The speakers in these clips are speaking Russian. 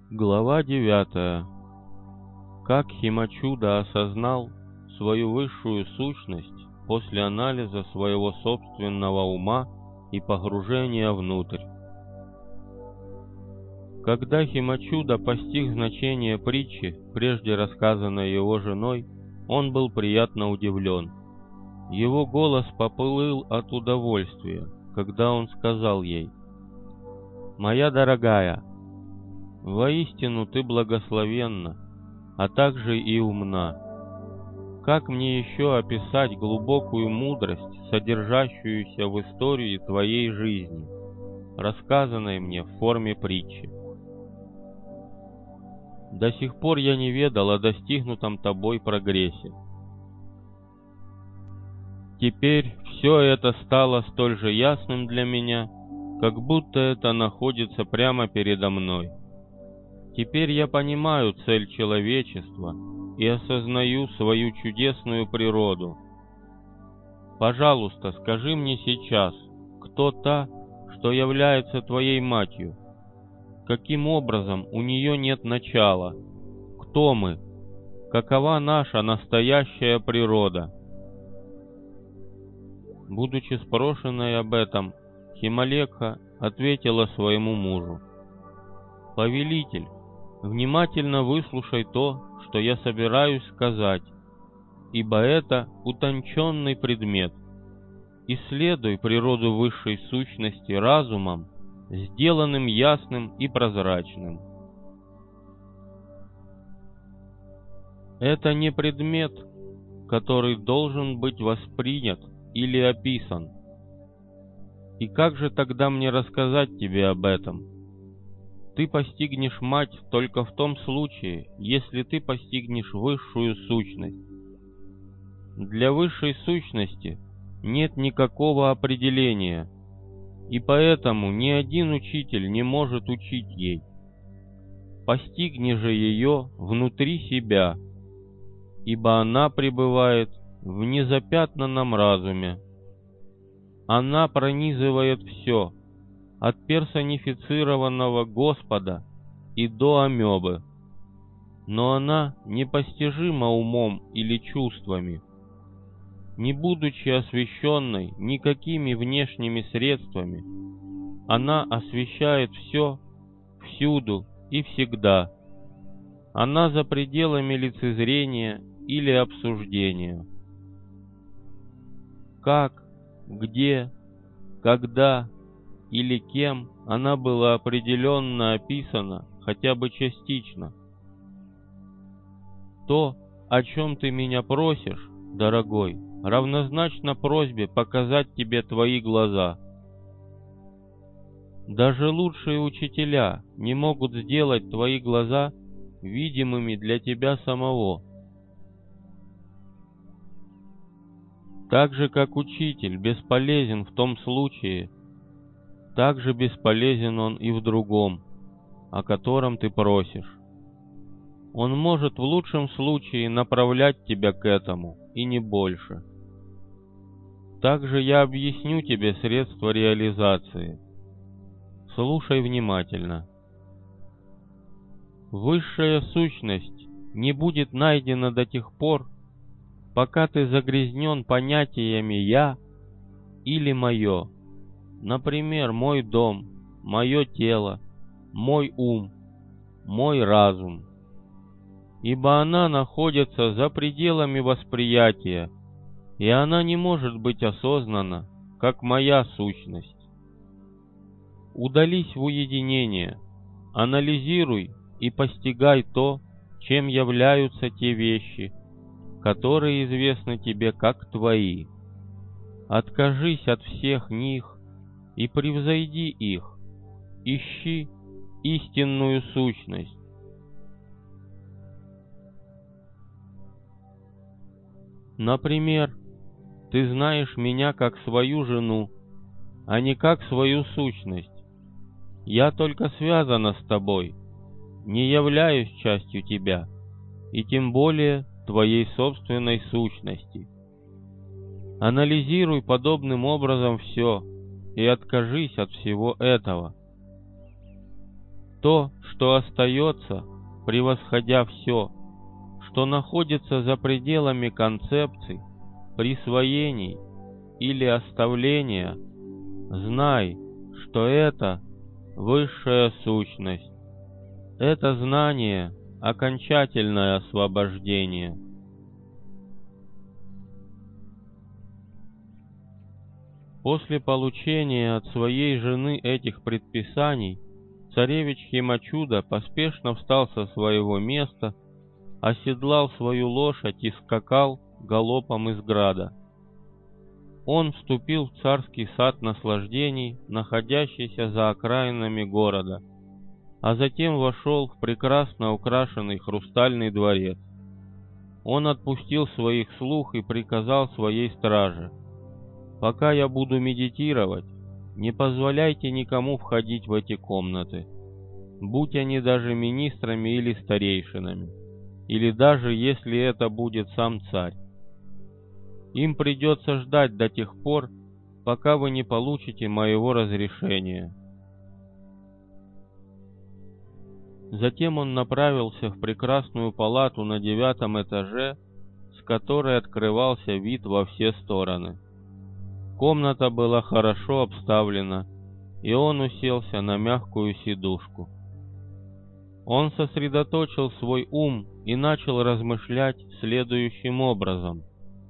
Глава 9. Как Химачуда осознал свою высшую сущность после анализа своего собственного ума и погружения внутрь. Когда Химачуда постиг значение притчи, прежде рассказанной его женой, он был приятно удивлен. Его голос поплыл от удовольствия, когда он сказал ей: «Моя дорогая, воистину ты благословенна, а также и умна. Как мне еще описать глубокую мудрость, содержащуюся в истории твоей жизни, рассказанной мне в форме притчи? До сих пор я не ведал о достигнутом тобой прогрессе. Теперь все это стало столь же ясным для меня, как будто это находится прямо передо мной. Теперь я понимаю цель человечества и осознаю свою чудесную природу. Пожалуйста, скажи мне сейчас, кто та, что является твоей матью? Каким образом у нее нет начала? Кто мы? Какова наша настоящая природа?» Будучи спрошенной об этом, Хималекха ответила своему мужу: «Повелитель, внимательно выслушай то, что я собираюсь сказать, ибо это утонченный предмет. Исследуй природу высшей сущности разумом, сделанным ясным и прозрачным. Это не предмет, который должен быть воспринят или описан. И как же тогда мне рассказать тебе об этом? Ты постигнешь мать только в том случае, если ты постигнешь высшую сущность. Для высшей сущности нет никакого определения, и поэтому ни один учитель не может учить ей. Постигни же ее внутри себя, ибо она пребывает в незапятнанном разуме. Она пронизывает все, от персонифицированного Господа и до амебы. Но она непостижима умом или чувствами. Не будучи освещенной никакими внешними средствами, она освещает все, всюду и всегда. Она за пределами лицезрения или обсуждения. Как, где, когда или кем она была определенно описана, хотя бы частично. То, о чем ты меня просишь, дорогой, равнозначно просьбе показать тебе твои глаза. Даже лучшие учителя не могут сделать твои глаза видимыми для тебя самого. Так же, как учитель бесполезен в том случае, так же бесполезен он и в другом, о котором ты просишь. Он может в лучшем случае направлять тебя к этому, и не больше. Также я объясню тебе средства реализации. Слушай внимательно. Высшая сущность не будет найдена до тех пор, пока ты загрязнен понятиями «я» или «моё». Например, мой дом, мое тело, мой ум, мой разум. Ибо она находится за пределами восприятия, и она не может быть осознана, как моя сущность. Удались в уединение, анализируй и постигай то, чем являются те вещи, которые известны тебе как твои. Откажись от всех них и превзойди их. Ищи истинную сущность. Например, ты знаешь меня как свою жену, а не как свою сущность. Я только связана с тобой, не являюсь частью тебя, и тем более твоей собственной сущности. Анализируй подобным образом все и откажись от всего этого. То, что остается, превосходя все, что находится за пределами концепций, присвоений или оставления, знай, что это высшая сущность. Это знание — окончательное освобождение. После получения от своей жены этих предписаний, царевич Химачуда поспешно встал со своего места, оседлал свою лошадь и скакал галопом из града. Он вступил в царский сад наслаждений, находящийся за окраинами города, а затем вошел в прекрасно украшенный хрустальный дворец. Он отпустил своих слуг и приказал своей страже: «Пока я буду медитировать, не позволяйте никому входить в эти комнаты, будь они даже министрами или старейшинами, или даже если это будет сам царь. Им придется ждать до тех пор, пока вы не получите моего разрешения». Затем он направился в прекрасную палату на 9-м этаже, с которой открывался вид во все стороны. Комната была хорошо обставлена, и он уселся на мягкую сидушку. Он сосредоточил свой ум и начал размышлять следующим образом.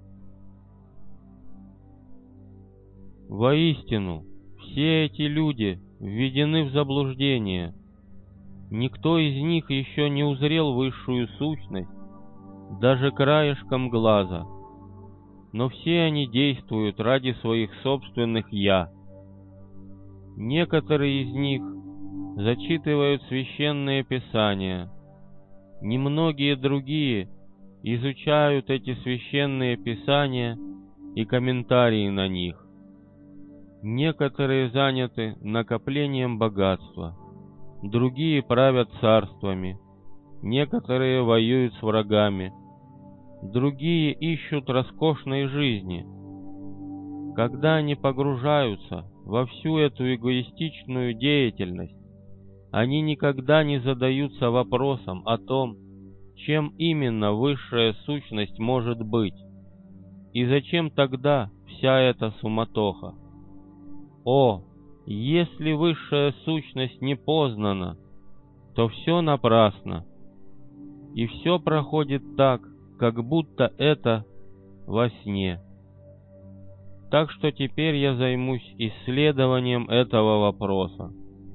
Воистину, все эти люди введены в заблуждение. Никто из них еще не узрел высшую сущность, даже краешком глаза. Но все они действуют ради своих собственных «я». Некоторые из них зачитывают священные писания. Немногие другие изучают эти священные писания и комментарии на них. Некоторые заняты накоплением богатства, другие правят царствами, некоторые воюют с врагами, другие ищут роскошной жизни. Когда они погружаются во всю эту эгоистичную деятельность, они никогда не задаются вопросом о том, чем именно высшая сущность может быть, и зачем тогда вся эта суматоха. О, если высшая сущность не познана, то все напрасно, и все проходит так, как будто это во сне. Так что теперь я займусь исследованием этого вопроса.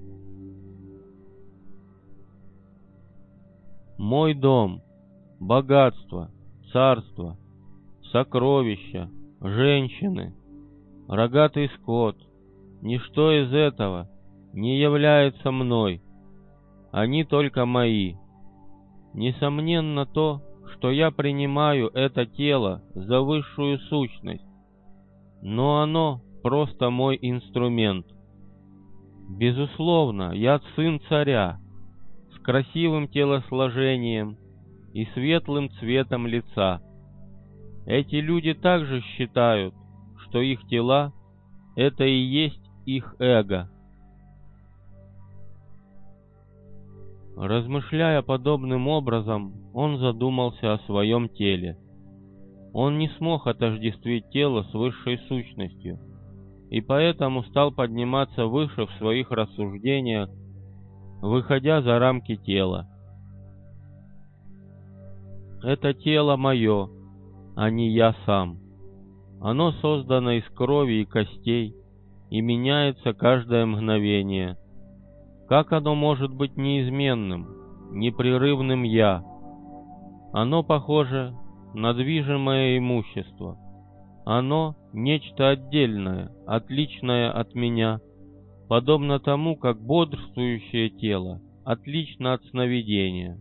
Мой дом, богатство, царство, сокровища, женщины, рогатый скот — ничто из этого не является мной, они только мои. Несомненно то, что я принимаю это тело за высшую сущность, но оно просто мой инструмент. Безусловно, я сын царя, с красивым телосложением и светлым цветом лица. Эти люди также считают, что их тела — это и есть их эго. Размышляя подобным образом, он задумался о своем теле. Он не смог отождествить тело с высшей сущностью, и поэтому стал подниматься выше в своих рассуждениях, выходя за рамки тела. Это тело мое, а не я сам. Оно создано из крови и костей и меняется каждое мгновение. Как оно может быть неизменным, непрерывным «я»? Оно похоже на движимое имущество. Оно — нечто отдельное, отличное от меня, подобно тому, как бодрствующее тело отлично от сновидения.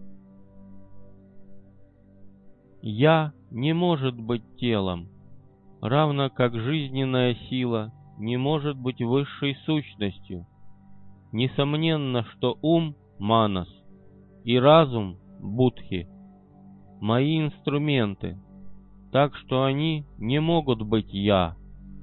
«Я» не может быть телом, равно как жизненная сила не может быть высшей сущностью. Несомненно, что ум — манас и разум — будхи — мои инструменты, так что они не могут быть «я».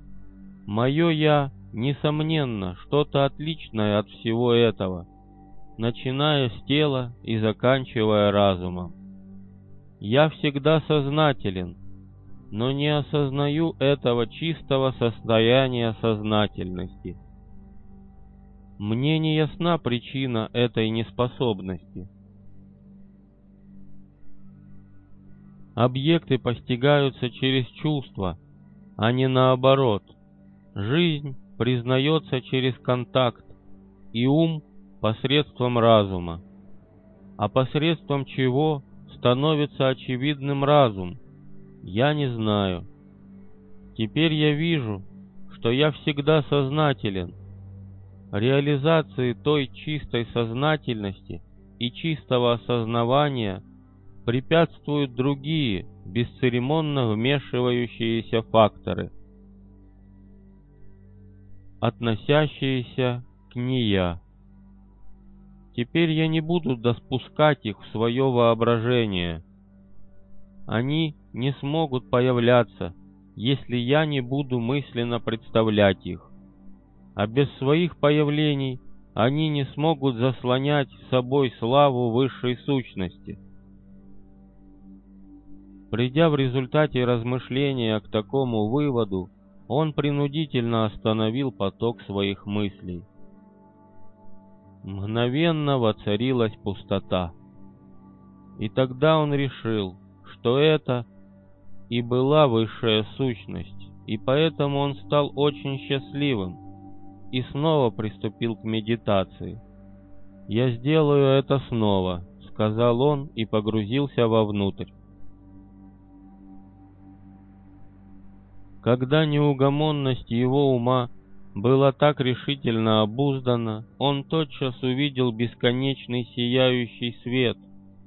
Мое «я» несомненно что-то отличное от всего этого, начиная с тела и заканчивая разумом. Я всегда сознателен, но не осознаю этого чистого состояния сознательности. Мне не ясна причина этой неспособности. Объекты постигаются через чувства, а не наоборот. Жизнь признается через контакт, и ум посредством разума. А посредством чего становится очевидным разум, я не знаю. Теперь я вижу, что я всегда сознателен. Реализации той чистой сознательности и чистого осознавания препятствуют другие, бесцеремонно вмешивающиеся факторы, относящиеся к нея. Теперь я не буду допускать их в свое воображение. Они не смогут появляться, если я не буду мысленно представлять их. А без своих появлений они не смогут заслонять собой славу высшей сущности. Придя в результате размышления к такому выводу, он принудительно остановил поток своих мыслей. Мгновенно воцарилась пустота. И тогда он решил, что это и была высшая сущность, и поэтому он стал очень счастливым и снова приступил к медитации. «Я сделаю это снова», — сказал он и погрузился вовнутрь. Когда неугомонность его ума была так решительно обуздана, он тотчас увидел бесконечный сияющий свет.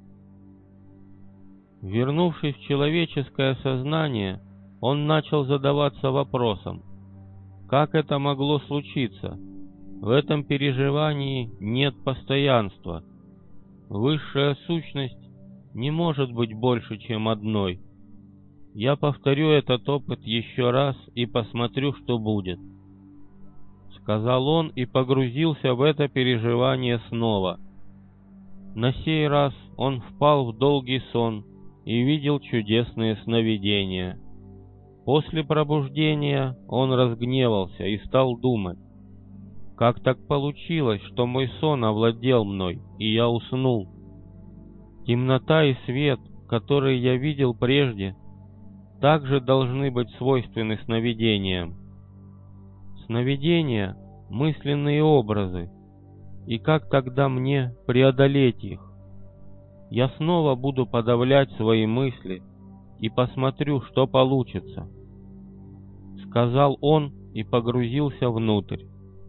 Вернувшись в человеческое сознание, он начал задаваться вопросом, как это могло случиться? В этом переживании нет постоянства. Высшая сущность не может быть больше, чем одной. Я повторю этот опыт еще раз и посмотрю, что будет. Сказал он и погрузился в это переживание снова. На сей раз он впал в долгий сон и видел чудесные сновидения. После пробуждения он разгневался и стал думать, как так получилось, что мой сон овладел мной, и я уснул. Темнота и свет, которые я видел прежде, также должны быть свойственны сновидениям. Сновидения — мысленные образы, и как тогда мне преодолеть их? Я снова буду подавлять свои мысли и посмотрю, что получится. Сказал он и погрузился внутрь.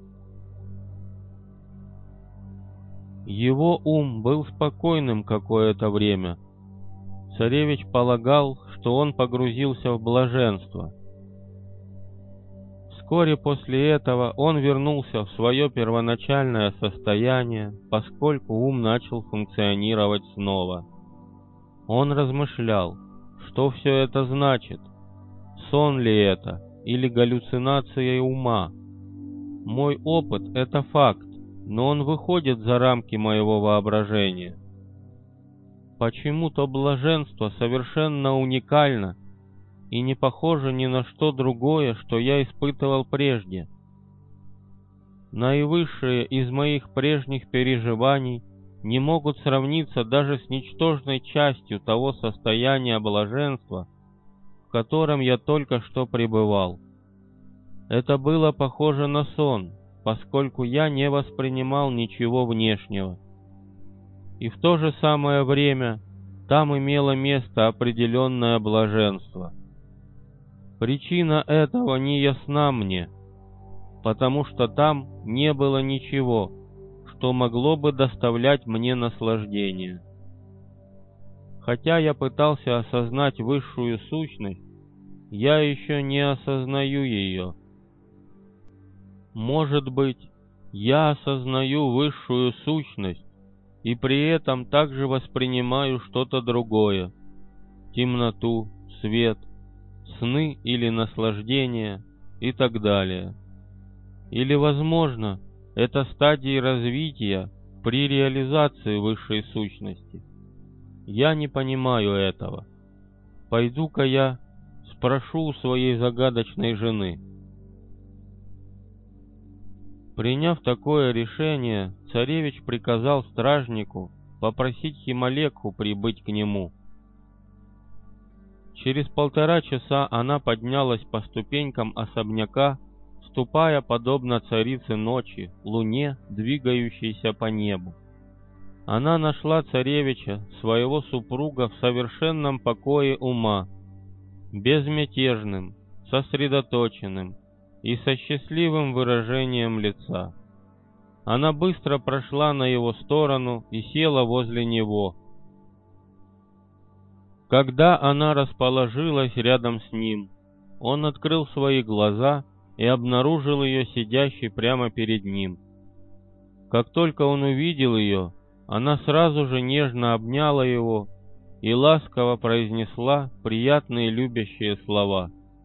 Его ум был спокойным какое-то время. Царевич полагал, что он погрузился в блаженство. Вскоре после этого он вернулся в свое первоначальное состояние, поскольку ум начал функционировать снова. Он размышлял, что все это значит, сон ли это или галлюцинация ума. Мой опыт — это факт, но он выходит за рамки моего воображения. Почему-то блаженство совершенно уникально и не похоже ни на что другое, что я испытывал прежде. Наивысшие из моих прежних переживаний не могут сравниться даже с ничтожной частью того состояния блаженства, в котором я только что пребывал. Это было похоже на сон, поскольку я не воспринимал ничего внешнего. И в то же самое время там имело место определенное блаженство. Причина этого не ясна мне, потому что там не было ничего, что могло бы доставлять мне наслаждение. Хотя я пытался осознать высшую сущность, я еще не осознаю ее. Может быть, я осознаю высшую сущность и при этом также воспринимаю что-то другое — темноту, свет, сны или наслаждение и так далее. Или, возможно, это стадии развития, при реализации высшей сущности. Я не понимаю этого. Пойду-ка я спрошу у своей загадочной жены». Приняв такое решение, царевич приказал стражнику попросить Хималекху прибыть к нему. Через 1,5 часа она поднялась по ступенькам особняка, ступая подобно царице ночи, луне, двигающейся по небу. Она нашла царевича, своего супруга, в совершенном покое ума, безмятежным, сосредоточенным и со счастливым выражением лица. Она быстро прошла на его сторону и села возле него. Когда она расположилась рядом с ним, он открыл свои глаза и обнаружил ее сидящей прямо перед ним. Как только он увидел ее, она сразу же нежно обняла его и ласково произнесла приятные любящие слова.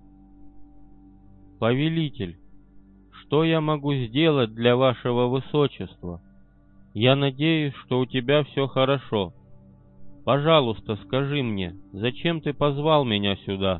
«Повелитель, что я могу сделать для вашего высочества? Я надеюсь, что у тебя все хорошо. Пожалуйста, скажи мне, зачем ты позвал меня сюда?»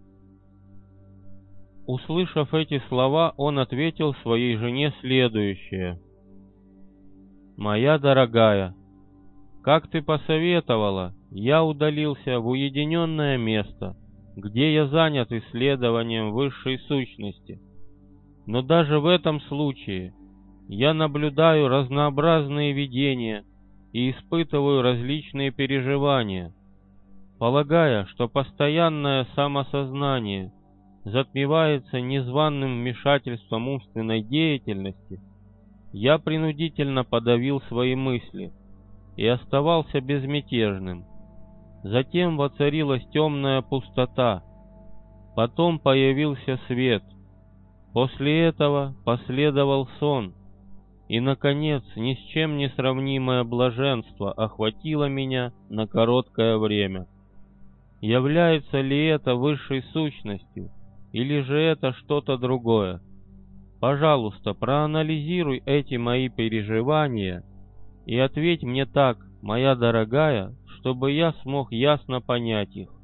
Услышав эти слова, он ответил своей жене следующее. «Моя дорогая, как ты посоветовала, я удалился в уединенное место, где я занят исследованием высшей сущности. Но даже в этом случае я наблюдаю разнообразные видения и испытываю различные переживания, полагая, что постоянное самосознание затмевается незваным вмешательством умственной деятельности. Я принудительно подавил свои мысли и оставался безмятежным. Затем воцарилась темная пустота, потом появился свет. После этого последовал сон, и, наконец, ни с чем не сравнимое блаженство охватило меня на короткое время. Является ли это высшей сущностью, или же это что-то другое? Пожалуйста, проанализируй эти мои переживания и ответь мне так, моя дорогая, чтобы я смог ясно понять их».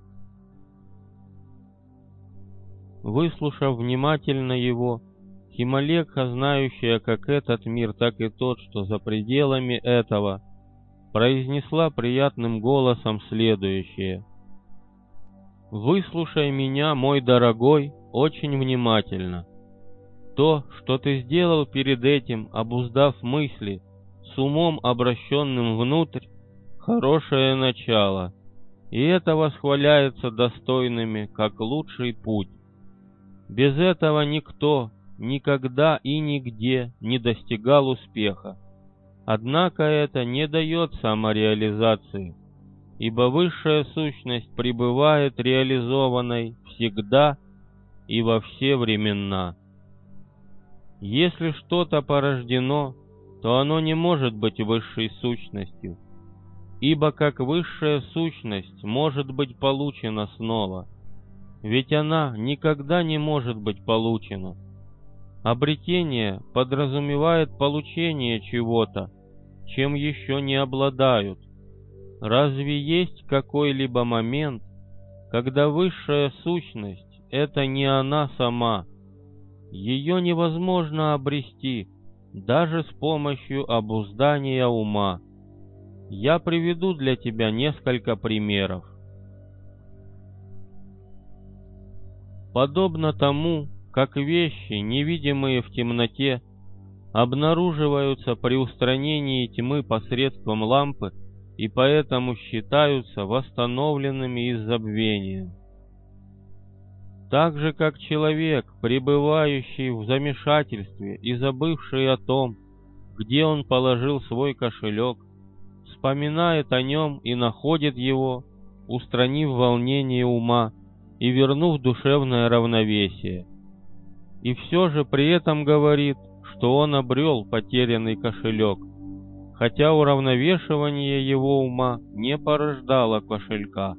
Выслушав внимательно его, Хималекха, знающая как этот мир, так и тот, что за пределами этого, произнесла приятным голосом следующее. «Выслушай меня, мой дорогой, очень внимательно. То, что ты сделал перед этим, обуздав мысли, с умом обращенным внутрь, хорошее начало, и это восхваляется достойными, как лучший путь. Без этого никто никогда и нигде не достигал успеха. Однако это не дает самореализации, ибо высшая сущность пребывает реализованной всегда и во все времена. Если что-то порождено, то оно не может быть высшей сущностью, ибо как высшая сущность может быть получена снова, ведь она никогда не может быть получена. Обретение подразумевает получение чего-то, чем еще не обладают. Разве есть какой-либо момент, когда высшая сущность — это не она сама? Ее невозможно обрести даже с помощью обуздания ума. Я приведу для тебя несколько примеров. Подобно тому, как вещи, невидимые в темноте, обнаруживаются при устранении тьмы посредством лампы и поэтому считаются восстановленными из забвения. Так же, как человек, пребывающий в замешательстве и забывший о том, где он положил свой кошелек, вспоминает о нем и находит его, устранив волнение ума и вернув душевное равновесие. И все же при этом говорит, что он обрел потерянный кошелек, хотя уравновешивание его ума не порождало кошелька.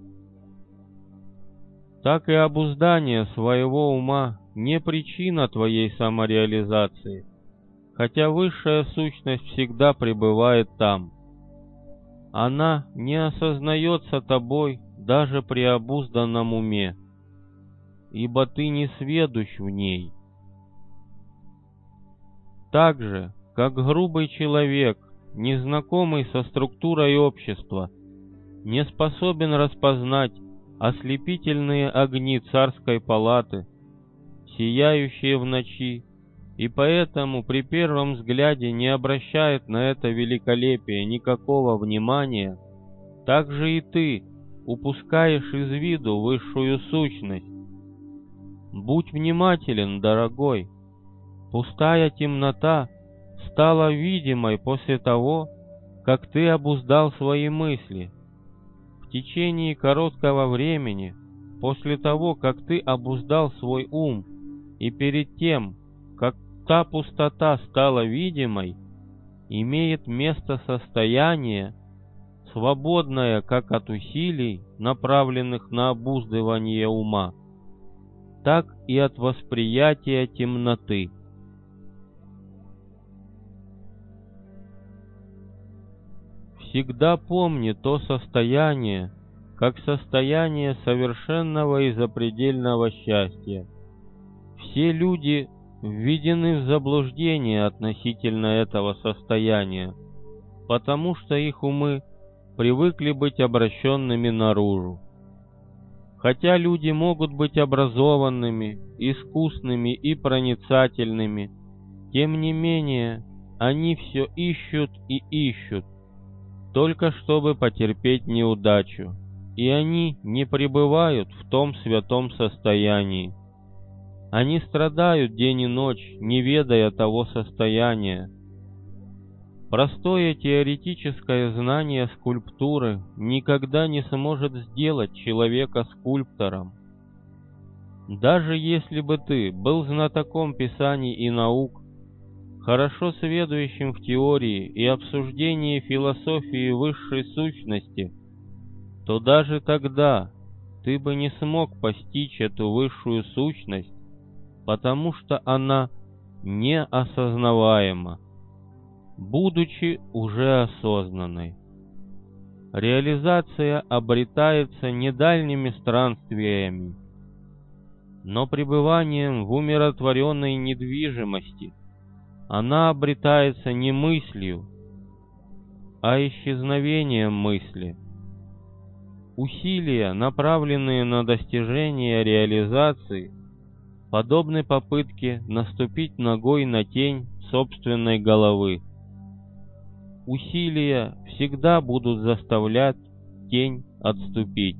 Так и обуздание своего ума не причина твоей самореализации, хотя высшая сущность всегда пребывает там. Она не осознается тобой даже при обузданном уме, ибо ты не сведущ в ней. Так же, как грубый человек, незнакомый со структурой общества, не способен распознать ослепительные огни царской палаты, сияющие в ночи, и поэтому при первом взгляде не обращает на это великолепие никакого внимания, так же и ты упускаешь из виду высшую сущность. Будь внимателен, дорогой. Пустая темнота стала видимой после того, как ты обуздал свои мысли. В течение короткого времени, после того, как ты обуздал свой ум, и перед тем, как та пустота стала видимой, имеет место состояние, свободное как от усилий, направленных на обуздывание ума, так и от восприятия темноты. Всегда помни то состояние, как состояние совершенного и запредельного счастья. Все люди введены в заблуждение относительно этого состояния, потому что их умы привыкли быть обращенными наружу. Хотя люди могут быть образованными, искусными и проницательными, тем не менее они все ищут и ищут, только чтобы потерпеть неудачу, и они не пребывают в том святом состоянии. Они страдают день и ночь, не ведая того состояния. Простое теоретическое знание скульптуры никогда не сможет сделать человека скульптором. Даже если бы ты был знатоком писаний и наук, хорошо сведущим в теории и обсуждении философии высшей сущности, то даже тогда ты бы не смог постичь эту высшую сущность, потому что она неосознаваема, будучи уже осознанной. Реализация обретается не дальними странствиями, но пребыванием в умиротворенной недвижимости. Она обретается не мыслью, а исчезновением мысли. Усилия, направленные на достижение реализации, подобны попытке наступить ногой на тень собственной головы. Усилия всегда будут заставлять тень отступить.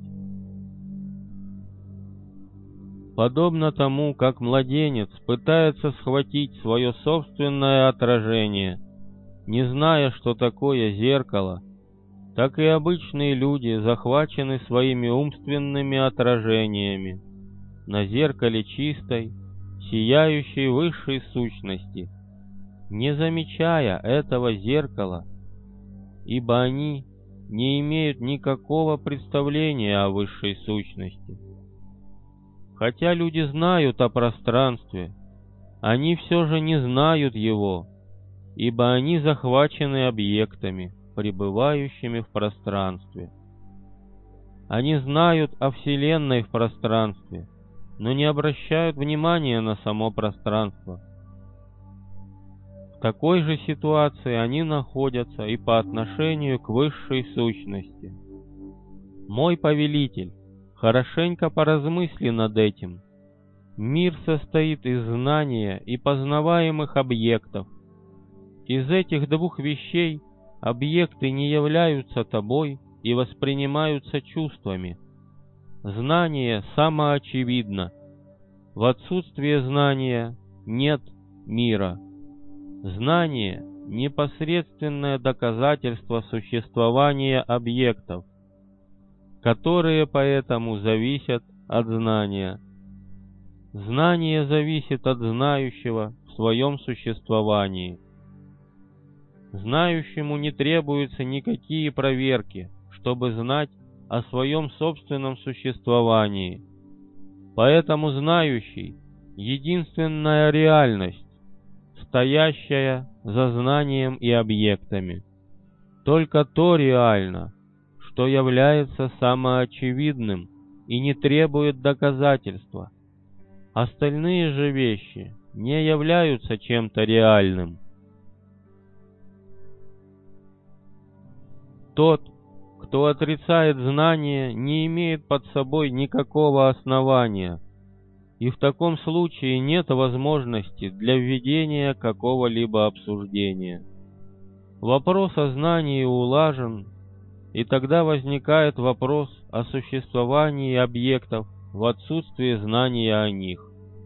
Подобно тому, как младенец пытается схватить свое собственное отражение, не зная, что такое зеркало, так и обычные люди захвачены своими умственными отражениями на зеркале чистой, сияющей высшей сущности, не замечая этого зеркала, ибо они не имеют никакого представления о высшей сущности. Хотя люди знают о пространстве, они все же не знают его, ибо они захвачены объектами, пребывающими в пространстве. Они знают о Вселенной в пространстве, но не обращают внимания на само пространство. В такой же ситуации они находятся и по отношению к высшей сущности. Мой повелитель, хорошенько поразмысли над этим. Мир состоит из знания и познаваемых объектов. Из этих двух вещей объекты не являются тобой и воспринимаются чувствами. Знание самоочевидно. В отсутствие знания нет мира. Знание – непосредственное доказательство существования объектов, которые поэтому зависят от знания. Знание зависит от знающего в своем существовании. Знающему не требуются никакие проверки, чтобы знать о своем собственном существовании. Поэтому знающий — единственная реальность, стоящая за знанием и объектами. Только то реально, что является самоочевидным и не требует доказательства. Остальные же вещи не являются чем-то реальным. Тот, кто отрицает знание, не имеет под собой никакого основания, и в таком случае нет возможности для введения какого-либо обсуждения. Вопрос о знании улажен, и тогда возникает вопрос о существовании объектов в отсутствии знания о них.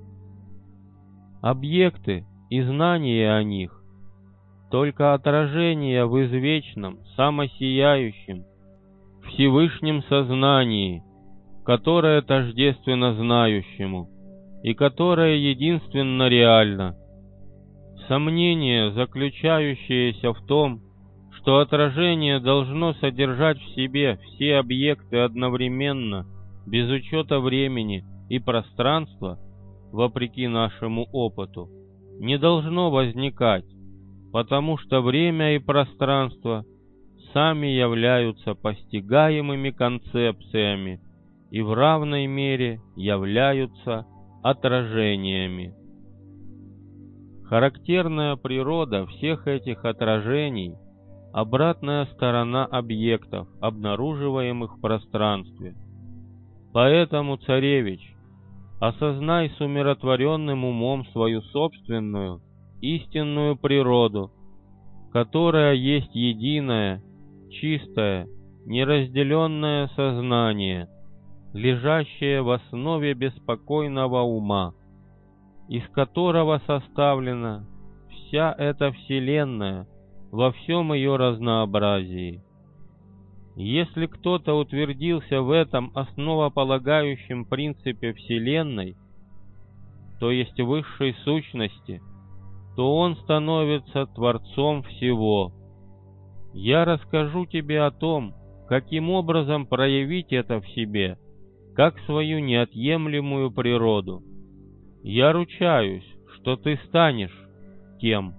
Объекты и знание о них только отражение в извечном, самосияющем, Всевышнем сознании, которое тождественно знающему и которое единственно реально. Сомнение, заключающееся в том, что отражение должно содержать в себе все объекты одновременно, без учета времени и пространства, вопреки нашему опыту, не должно возникать, потому что время и пространство сами являются постигаемыми концепциями и в равной мере являются отражениями. Характерная природа всех этих отражений – обратная сторона объектов, обнаруживаемых в пространстве. Поэтому, царевич, осознай с умиротворенным умом свою собственную, истинную природу, которая есть единое, чистое, неразделенное сознание, лежащее в основе беспокойного ума, из которого составлена вся эта Вселенная во всем ее разнообразии. Если кто-то утвердился в этом основополагающем принципе Вселенной, то есть высшей сущности, то он становится Творцом всего. Я расскажу тебе о том, каким образом проявить это в себе, как свою неотъемлемую природу. Я ручаюсь, что ты станешь тем.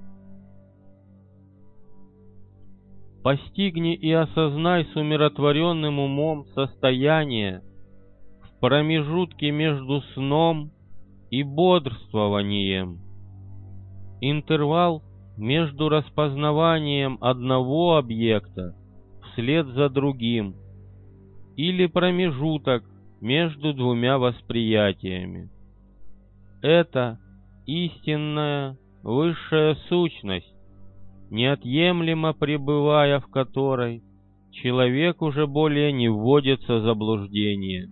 Постигни и осознай с умиротворенным умом состояние в промежутке между сном и бодрствованием. Интервал между распознаванием одного объекта вслед за другим или промежуток между двумя восприятиями. Это истинная высшая сущность, неотъемлемо пребывая в которой, человек уже более не вводится в заблуждение.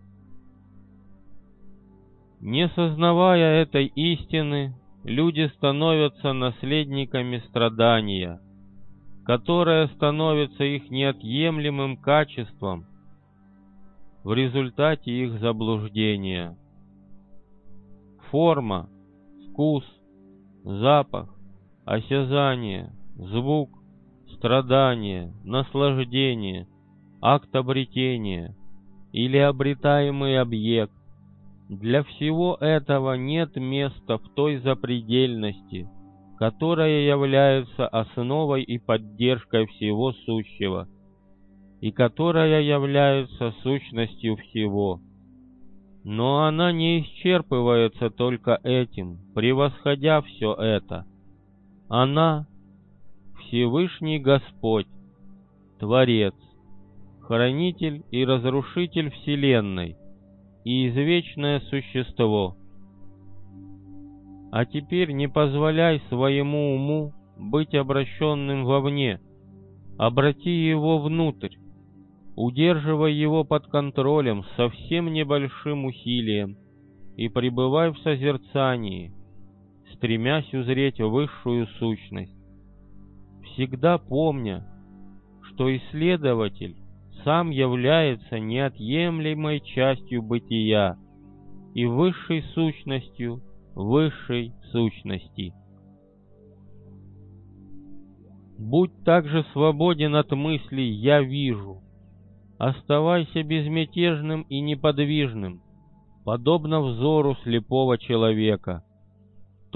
Не сознавая этой истины, люди становятся наследниками страдания, которое становится их неотъемлемым качеством в результате их заблуждения. Форма, вкус, запах, осязание, звук, страдание, наслаждение, акт обретения или обретаемый объект. Для всего этого нет места в той запредельности, которая является основой и поддержкой всего сущего, и которая является сущностью всего. Но она не исчерпывается только этим, превосходя все это. Она — Всевышний Господь, Творец, Хранитель и Разрушитель Вселенной и извечное существо. А теперь не позволяй своему уму быть обращенным вовне, обрати его внутрь, удерживай его под контролем с совсем небольшим усилием и пребывай в созерцании, стремясь узреть высшую сущность, всегда помня, что исследователь сам является неотъемлемой частью бытия и высшей сущностью высшей сущности. Будь также свободен от мыслей «я вижу», оставайся безмятежным и неподвижным, подобно взору слепого человека.